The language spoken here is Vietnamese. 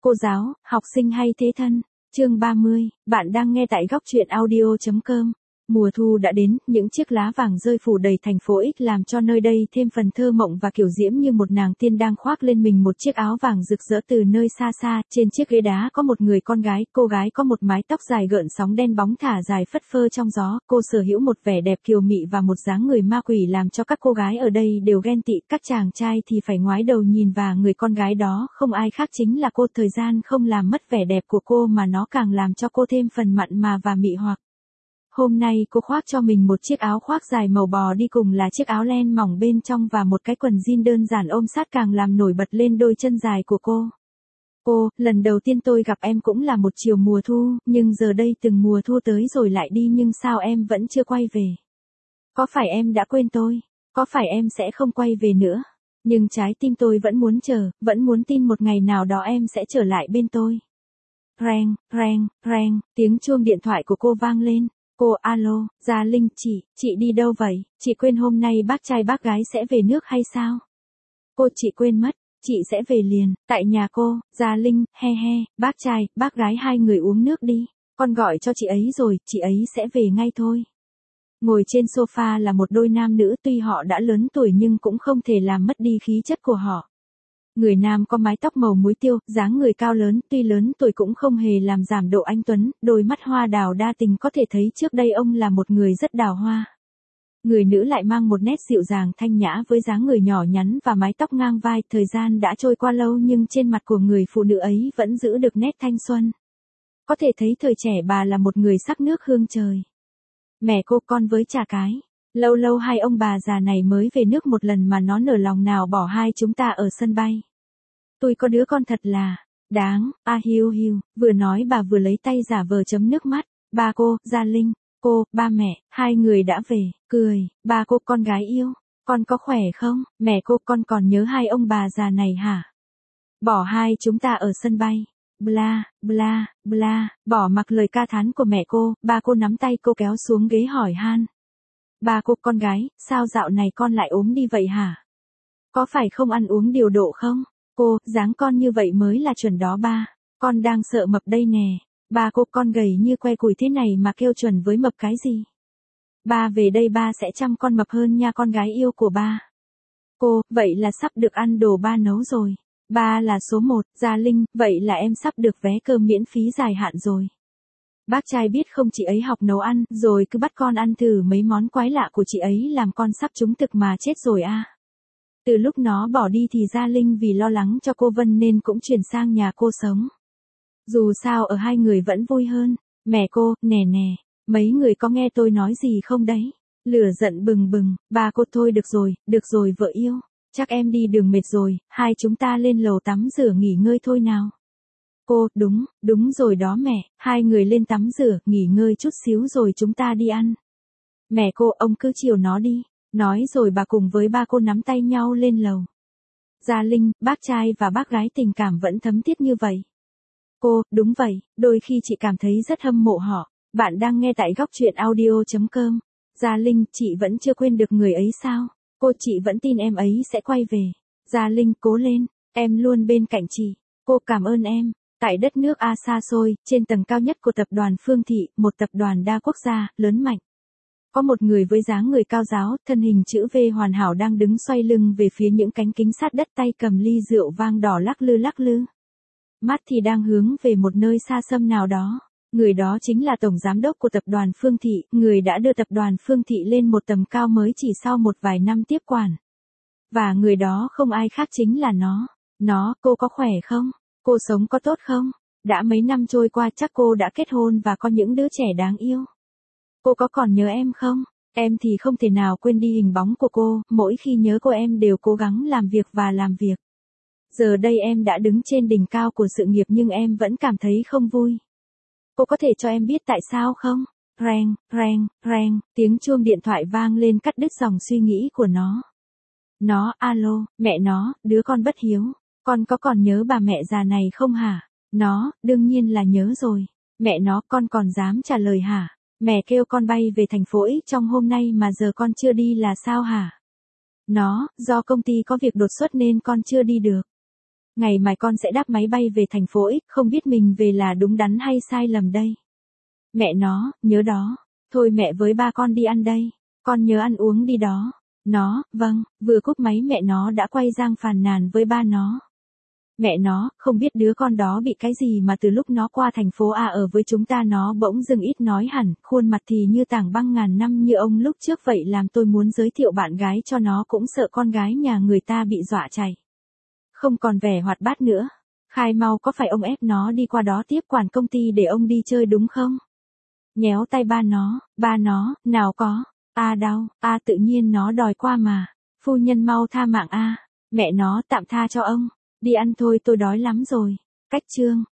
cô giáo, học sinh hay thế thân. Chương 30, bạn đang nghe tại góc truyện audio.com. Mùa thu đã đến, những chiếc lá vàng rơi phủ đầy thành phố X làm cho nơi đây thêm phần thơ mộng và kiểu diễm như một nàng tiên đang khoác lên mình một chiếc áo vàng rực rỡ từ nơi xa xa. Trên chiếc ghế đá có một người con gái, cô gái có một mái tóc dài gợn sóng đen bóng thả dài phất phơ trong gió. Cô sở hữu một vẻ đẹp kiều mị và một dáng người ma quỷ làm cho các cô gái ở đây đều ghen tị. Các chàng trai thì phải ngoái đầu nhìn, và người con gái đó không ai khác chính là cô. Thời gian không làm mất vẻ đẹp của cô mà nó càng làm cho cô thêm phần mặn mà và mị hoặc. Hôm nay cô khoác cho mình một chiếc áo khoác dài màu bò đi cùng là chiếc áo len mỏng bên trong và một cái quần jean đơn giản ôm sát càng làm nổi bật lên đôi chân dài của cô. Cô, lần đầu tiên tôi gặp em cũng là một chiều mùa thu, nhưng giờ đây từng mùa thu tới rồi lại đi nhưng sao em vẫn chưa quay về? Có phải em đã quên tôi? Có phải em sẽ không quay về nữa? Nhưng trái tim tôi vẫn muốn chờ, vẫn muốn tin một ngày nào đó em sẽ trở lại bên tôi. Reng, reng, reng, tiếng chuông điện thoại của cô vang lên. Cô, alo, Gia Linh, chị đi đâu vậy? Chị quên hôm nay bác trai bác gái sẽ về nước hay sao? Cô, chị quên mất, chị sẽ về liền, tại nhà cô. Gia Linh, he he, bác trai, bác gái hai người uống nước đi, con gọi cho chị ấy rồi, chị ấy sẽ về ngay thôi. Ngồi trên sofa là một đôi nam nữ, tuy họ đã lớn tuổi nhưng cũng không thể làm mất đi khí chất của họ. Người nam có mái tóc màu muối tiêu, dáng người cao lớn, tuy lớn tuổi cũng không hề làm giảm độ anh tuấn, đôi mắt hoa đào đa tình, có thể thấy trước đây ông là một người rất đào hoa. Người nữ lại mang một nét dịu dàng thanh nhã với dáng người nhỏ nhắn và mái tóc ngang vai. Thời gian đã trôi qua lâu nhưng trên mặt của người phụ nữ ấy vẫn giữ được nét thanh xuân. Có thể thấy thời trẻ bà là một người sắc nước hương trời. Mẹ cô, con với chả cái. Lâu lâu hai ông bà già này mới về nước một lần mà nó nở lòng nào bỏ hai chúng ta ở sân bay. Tôi có đứa con thật là đáng, hiu hiu, vừa nói bà vừa lấy tay giả vờ chấm nước mắt. Ba cô, Gia Linh, cô, ba mẹ, hai người đã về, cười. Ba cô, con gái yêu, con có khỏe không? Mẹ cô, con còn nhớ hai ông bà già này hả? Bỏ hai chúng ta ở sân bay. Bla, bla, bla, bỏ mặc lời ca thán của mẹ cô, ba cô nắm tay cô kéo xuống ghế hỏi han. Ba cô, con gái, sao dạo này con lại ốm đi vậy hả? Có phải không ăn uống điều độ không? Cô, dáng con như vậy mới là chuẩn đó ba. Con đang sợ mập đây nè. Ba cô, con gầy như que củi thế này mà kêu chuẩn với mập cái gì? Ba về đây ba sẽ chăm con mập hơn nha con gái yêu của ba. Cô, vậy là sắp được ăn đồ ba nấu rồi. Ba là số 1, Gia Linh, vậy là em sắp được vé cơm miễn phí dài hạn rồi. Bác trai biết không, chị ấy học nấu ăn, rồi cứ bắt con ăn thử mấy món quái lạ của chị ấy làm con sắp trúng thực mà chết rồi à. Từ lúc nó bỏ đi thì Gia Linh vì lo lắng cho cô Vân nên cũng chuyển sang nhà cô sống. Dù sao ở hai người vẫn vui hơn. Mẹ cô, nè nè, mấy người có nghe tôi nói gì không đấy? Lửa giận bừng bừng, ba cô, thôi được rồi vợ yêu. Chắc em đi đường mệt rồi, hai chúng ta lên lầu tắm rửa nghỉ ngơi thôi nào. Cô, đúng rồi đó mẹ, hai người lên tắm rửa, nghỉ ngơi chút xíu rồi chúng ta đi ăn. Mẹ cô, ông cứ chiều nó đi. Nói rồi bà cùng với ba cô nắm tay nhau lên lầu. Gia Linh, bác trai và bác gái tình cảm vẫn thấm thiết như vậy. Cô, đúng vậy, đôi khi chị cảm thấy rất hâm mộ họ. Bạn đang nghe tại góc truyện audio.com. Gia Linh, chị vẫn chưa quên được người ấy sao? Cô, chị vẫn tin em ấy sẽ quay về. Gia Linh, cố lên, em luôn bên cạnh chị. Cô, cảm ơn em. Tại đất nước xa xôi, trên tầng cao nhất của tập đoàn Phương Thị, một tập đoàn đa quốc gia, lớn mạnh. Có một người với dáng người cao ráo, thân hình chữ V hoàn hảo đang đứng xoay lưng về phía những cánh kính sát đất, tay cầm ly rượu vang đỏ lắc lư. Mắt thì đang hướng về một nơi xa xăm nào đó. Người đó chính là tổng giám đốc của tập đoàn Phương Thị, người đã đưa tập đoàn Phương Thị lên một tầm cao mới chỉ sau một vài năm tiếp quản. Và người đó không ai khác chính là nó. Cô có khỏe không? Cô sống có tốt không? Đã mấy năm trôi qua chắc cô đã kết hôn và có những đứa trẻ đáng yêu. Cô có còn nhớ em không? Em thì không thể nào quên đi hình bóng của cô, mỗi khi nhớ cô em đều cố gắng làm việc và làm việc. Giờ đây em đã đứng trên đỉnh cao của sự nghiệp nhưng em vẫn cảm thấy không vui. Cô có thể cho em biết tại sao không? Reng, reng, reng, tiếng chuông điện thoại vang lên cắt đứt dòng suy nghĩ của nó. Alo, mẹ nó, đứa con bất hiếu. Con có còn nhớ bà mẹ già này không hả? Nó, đương nhiên là nhớ rồi. Mẹ nó, con còn dám trả lời hả? Mẹ kêu con bay về thành phố X trong hôm nay mà giờ con chưa đi là sao hả? Do công ty có việc đột xuất nên con chưa đi được. Ngày mai con sẽ đáp máy bay về thành phố X, không biết mình về là đúng đắn hay sai lầm đây. Mẹ nó, nhớ đó. Thôi mẹ với ba con đi ăn đây. Con nhớ ăn uống đi đó. Nó, vâng, vừa cúp máy mẹ nó đã quay sang phàn nàn với ba nó. Mẹ nó, không biết đứa con đó bị cái gì mà từ lúc nó qua thành phố A ở với chúng ta nó bỗng dưng ít nói hẳn, khuôn mặt thì như tảng băng ngàn năm như ông lúc trước vậy, làm tôi muốn giới thiệu bạn gái cho nó cũng sợ con gái nhà người ta bị dọa chảy. Không còn vẻ hoạt bát nữa. Khai mau, có phải ông ép nó đi qua đó tiếp quản công ty để ông đi chơi đúng không? Nhéo tay ba nó, nào có, đau, tự nhiên nó đòi qua mà. Phu nhân mau tha mạng mẹ nó tạm tha cho ông. Đi ăn thôi, tôi đói lắm rồi. Cách chương